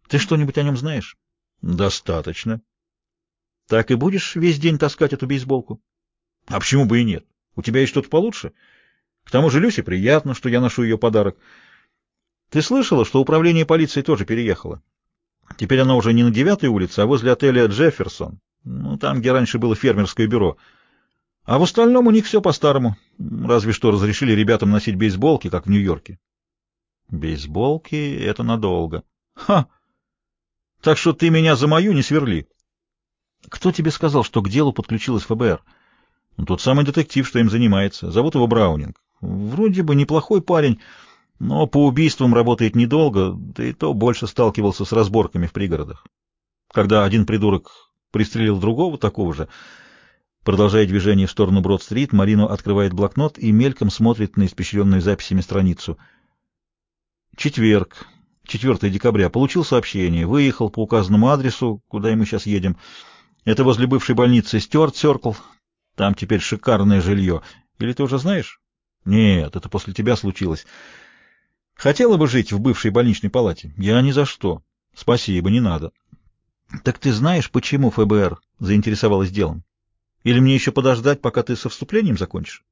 Ты что-нибудь о нем знаешь? Достаточно. Так и будешь весь день таскать эту бейсболку? А почему бы и нет? У тебя есть что-то получше? К тому же Люсе приятно, что я ношу ее подарок. Ты слышала, что управление полиции тоже переехало? Теперь оно уже не на 9-й улице, а возле отеля «Джефферсон». Ну, там, где раньше было фермерское бюро. А в остальном у них все по-старому. Разве что разрешили ребятам носить бейсболки, как в Нью-Йорке. Бейсболки — это надолго. Ха! Так что ты меня за мою не сверли. Кто тебе сказал, что к делу подключилась ФБР? Ну, тот самый детектив, что им занимается. Зовут его Браунинг. Вроде бы неплохой парень, но по убийствам работает недолго, да и то больше сталкивался с разборками в пригородах. Когда один придурок пристрелил другого такого же, продолжая движение в сторону Брод-стрит, Марино открывает блокнот и мельком смотрит на испещренную записями страницу. Четверг, 4 декабря. Получил сообщение. Выехал по указанному адресу, куда мы сейчас едем. Это возле бывшей больницы Стюарт-Сёркл. Там теперь шикарное жилье. Или ты уже знаешь? Нет, это после тебя случилось. Хотела бы жить в бывшей больничной палате? Я ни за что. Спасибо, не надо. Так ты знаешь, почему ФБР заинтересовалась делом? Или мне еще подождать, пока ты со вступлением закончишь?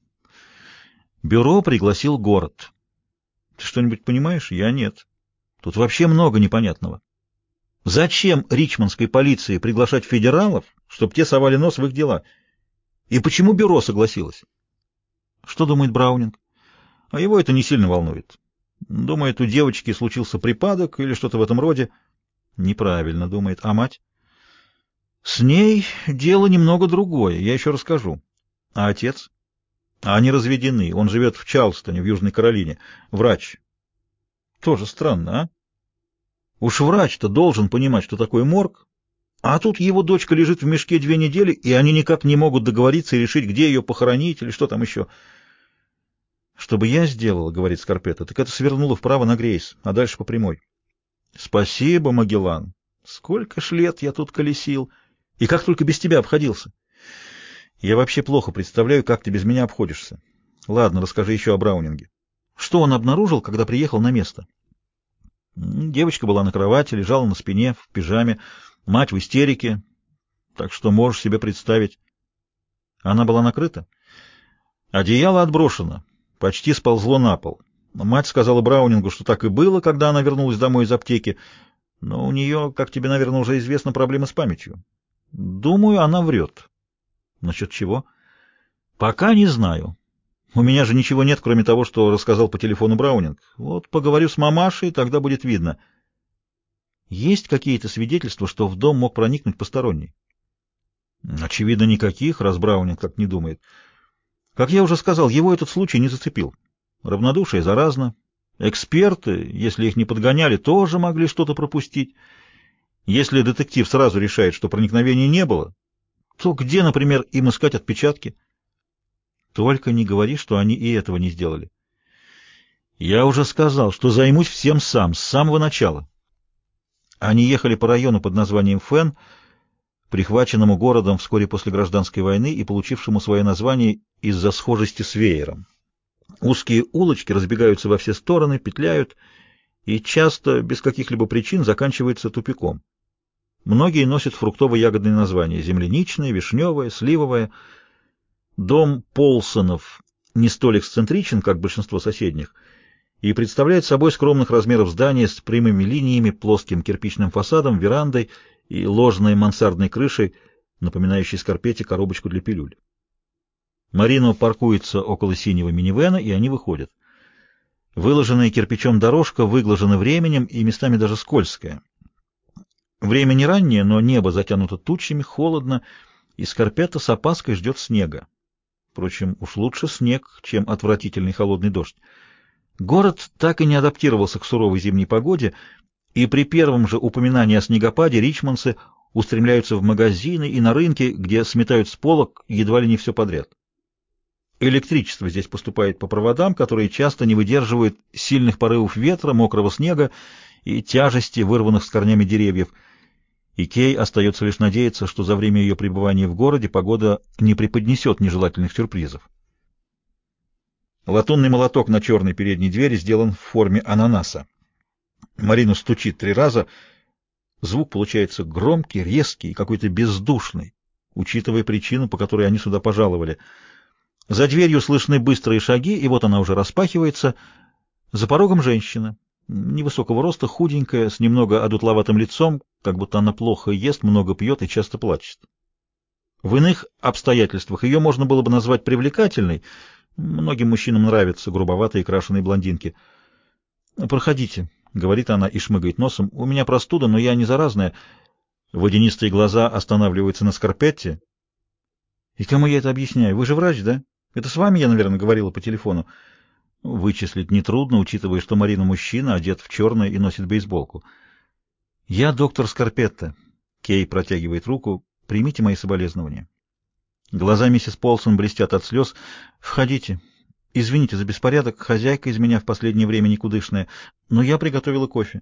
Бюро пригласил город. Ты что-нибудь понимаешь? Я нет. Тут вообще много непонятного. Зачем ричмондской полиции приглашать федералов, чтобы те совали нос в их дела? И почему бюро согласилось? Что думает Браунинг? А его это не сильно волнует. Думает, у девочки случился припадок или что-то в этом роде. Неправильно думает. А мать? С ней дело немного другое, я еще расскажу. А отец? Они разведены, он живет в Чарльстоне, в Южной Каролине. Врач. Тоже странно, а? Уж врач-то должен понимать, что такое морг. А тут его дочка лежит в мешке 2 недели, и они никак не могут договориться и решить, где ее похоронить или что там еще. Что бы я сделала, говорит Скарпетта, так это свернула вправо на Грейс, а дальше по прямой. Спасибо, Магеллан. Сколько ж лет я тут колесил, и как только без тебя обходился. Я вообще плохо представляю, как ты без меня обходишься. Ладно, расскажи еще о Браунинге. Что он обнаружил, когда приехал на место? Девочка была на кровати, лежала на спине, в пижаме, мать в истерике, так что можешь себе представить. Она была накрыта? Одеяло отброшено, почти сползло на пол. Мать сказала Браунингу, что так и было, когда она вернулась домой из аптеки, но у нее, как тебе, наверное, уже известно, проблемы с памятью. Думаю, она врет. Насчет чего? Пока не знаю. У меня же ничего нет, кроме того, что рассказал по телефону Браунинг. Вот поговорю с мамашей, тогда будет видно. Есть какие-то свидетельства, что в дом мог проникнуть посторонний? Очевидно, никаких, раз Браунинг так не думает. Как я уже сказал, его этот случай не зацепил. Равнодушие заразно. Эксперты, если их не подгоняли, тоже могли что-то пропустить. Если детектив сразу решает, что проникновения не было, то где, например, им искать отпечатки? Только не говори, что они и этого не сделали. Я уже сказал, что займусь всем сам, с самого начала. Они ехали по району под названием Фен, прихваченному городом вскоре после гражданской войны и получившему свое название из-за схожести с веером. Узкие улочки разбегаются во все стороны, петляют и часто, без каких-либо причин, заканчиваются тупиком. Многие носят фруктово-ягодные названия — земляничное, вишневое, сливовое. Дом Полсонов не столь эксцентричен, как большинство соседних, и представляет собой скромных размеров здание с прямыми линиями, плоским кирпичным фасадом, верандой и ложной мансардной крышей, напоминающей Скарпетте коробочку для пилюль. Марино паркуется около синего минивэна, и они выходят. Выложенная кирпичом дорожка выглажена временем и местами даже скользкая. Время не раннее, но небо затянуто тучами, холодно, и Скарпетта с опаской ждет снега. Впрочем, уж лучше снег, чем отвратительный холодный дождь. Город так и не адаптировался к суровой зимней погоде, и при первом же упоминании о снегопаде ричмондцы устремляются в магазины и на рынки, где сметают с полок едва ли не все подряд. Электричество здесь поступает по проводам, которые часто не выдерживают сильных порывов ветра, мокрого снега и тяжести вырванных с корнями деревьев. И Кей остается лишь надеяться, что за время ее пребывания в городе погода не преподнесет нежелательных сюрпризов. Латунный молоток на черной передней двери сделан в форме ананаса. Марина стучит 3 раза. Звук получается громкий, резкий и какой-то бездушный, учитывая причину, по которой они сюда пожаловали. За дверью слышны быстрые шаги, и вот она уже распахивается. За порогом женщина, невысокого роста, худенькая, с немного одутловатым лицом, как будто она плохо ест, много пьет и часто плачет. В иных обстоятельствах ее можно было бы назвать привлекательной. Многим мужчинам нравятся грубоватые крашеные блондинки. «Проходите», — говорит она и шмыгает носом. «У меня простуда, но я не заразная». Водянистые глаза останавливаются на Скарпетте. «И кому я это объясняю? Вы же врач, да? Это с вами я, наверное, говорила по телефону». Вычислить нетрудно, учитывая, что Марина мужчина, одет в черное и носит бейсболку. «Я доктор Скарпетта». Кей протягивает руку. «Примите мои соболезнования». Глаза миссис Полсон блестят от слез. «Входите. Извините за беспорядок, хозяйка из меня в последнее время никудышная, но я приготовила кофе».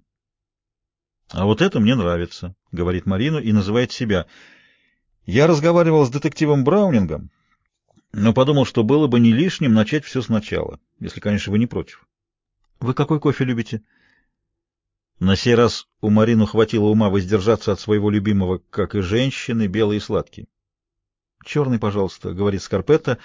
«А вот это мне нравится», — говорит Марина и называет себя. «Я разговаривал с детективом Браунингом, но подумал, что было бы не лишним начать все сначала, если, конечно, вы не против». «Вы какой кофе любите?» На сей раз у Марину хватило ума воздержаться от своего любимого, как и женщины, белый и сладкий. «Черный, пожалуйста», — говорит Скарпетта,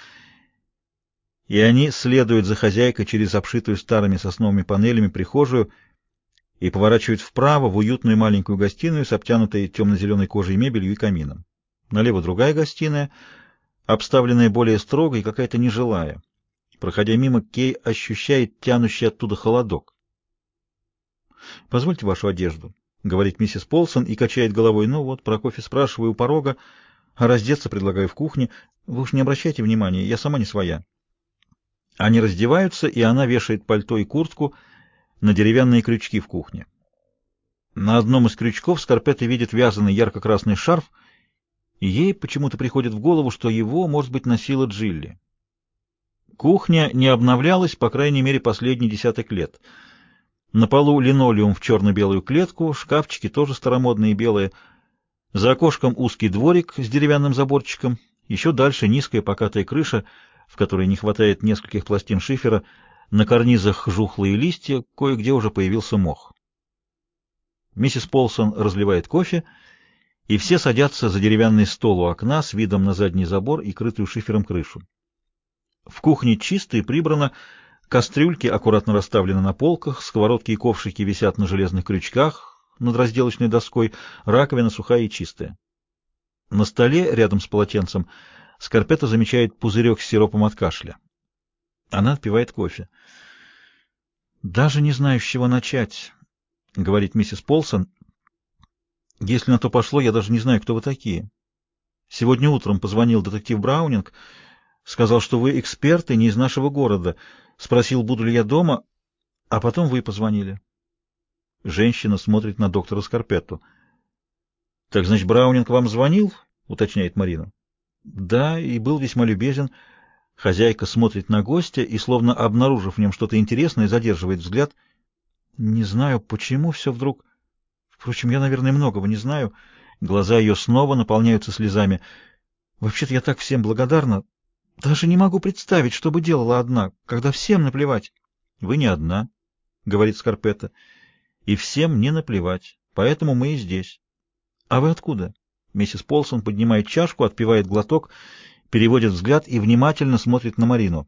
и они следуют за хозяйкой через обшитую старыми сосновыми панелями прихожую и поворачивают вправо в уютную маленькую гостиную с обтянутой темно-зеленой кожей мебелью и камином. Налево другая гостиная, обставленная более строго и какая-то нежилая. Проходя мимо, Кей ощущает тянущий оттуда холодок. «Позвольте вашу одежду», — говорит миссис Полсон и качает головой. «Ну вот, про кофе спрашиваю у порога, а раздеться предлагаю в кухне. Вы уж не обращайте внимания, я сама не своя». Они раздеваются, и она вешает пальто и куртку на деревянные крючки в кухне. На одном из крючков Скарпетта видит вязаный ярко-красный шарф, и ей почему-то приходит в голову, что его, может быть, носила Джилли. Кухня не обновлялась, по крайней мере, последний десяток лет. На полу линолеум в черно-белую клетку, шкафчики тоже старомодные белые. За окошком узкий дворик с деревянным заборчиком, еще дальше низкая покатая крыша, в которой не хватает нескольких пластин шифера, на карнизах жухлые листья, кое-где уже появился мох. Миссис Полсон разливает кофе, и все садятся за деревянный стол у окна с видом на задний забор и крытую шифером крышу. В кухне чисто и прибрано, кастрюльки аккуратно расставлены на полках, сковородки и ковшики висят на железных крючках над разделочной доской, раковина сухая и чистая. На столе, рядом с полотенцем, Скарпетта замечает пузырек с сиропом от кашля. Она отпивает кофе. «Даже не знаю, с чего начать», — говорит миссис Полсон. «Если на то пошло, я даже не знаю, кто вы такие. Сегодня утром позвонил детектив Браунинг, сказал, что вы эксперты не из нашего города, спросил, буду ли я дома, а потом вы позвонили». Женщина смотрит на доктора Скарпетту. «Так, значит, Браунинг вам звонил?» — уточняет Марина. «Да, и был весьма любезен». Хозяйка смотрит на гостя и, словно обнаружив в нем что-то интересное, задерживает взгляд. «Не знаю, почему все вдруг... Впрочем, я, наверное, многого не знаю». Глаза ее снова наполняются слезами. «Вообще-то я так всем благодарна. Даже не могу представить, что бы делала одна, когда всем наплевать». «Вы не одна», — говорит Скарпетта, — «и всем не наплевать, поэтому мы и здесь». «А вы откуда?» Миссис Полсон поднимает чашку, отпивает глоток, переводит взгляд и внимательно смотрит на Марину.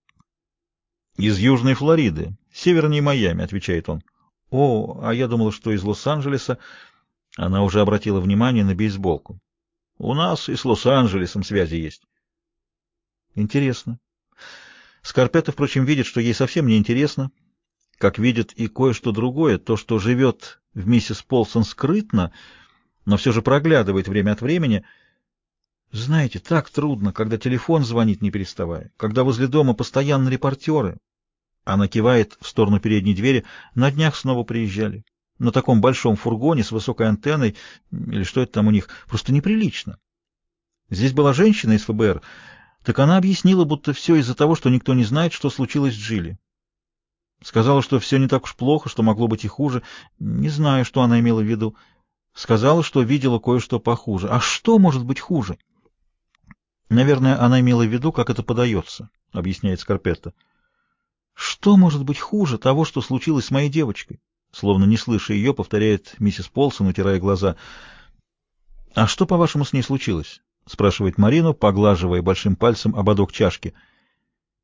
«Из Южной Флориды, севернее Майами», — отвечает он. «О, а я думала, что из Лос-Анджелеса». Она уже обратила внимание на бейсболку. «У нас и с Лос-Анджелесом связи есть». «Интересно». Скарпетта, впрочем, видит, что ей совсем не интересно, как видит и кое-что другое, то, что живет в миссис Полсон скрытно, но все же проглядывает время от времени. «Знаете, так трудно, когда телефон звонит не переставая, когда возле дома постоянно репортеры». Она кивает в сторону передней двери. «На днях снова приезжали. На таком большом фургоне с высокой антенной, или что это там у них, просто неприлично. Здесь была женщина из ФБР, так она объяснила, будто все из-за того, что никто не знает, что случилось с Джилли. Сказала, что все не так уж плохо, что могло быть и хуже. Не знаю, что она имела в виду. Сказала, что видела кое-что похуже. А что может быть хуже?» «Наверное, она имела в виду, как это подается», — объясняет Скарпетта. «Что может быть хуже того, что случилось с моей девочкой? словно не слыша ее, повторяет миссис Полсон, утирая глаза. «А что, по-вашему, с ней случилось?» — спрашивает Марину, поглаживая большим пальцем ободок чашки.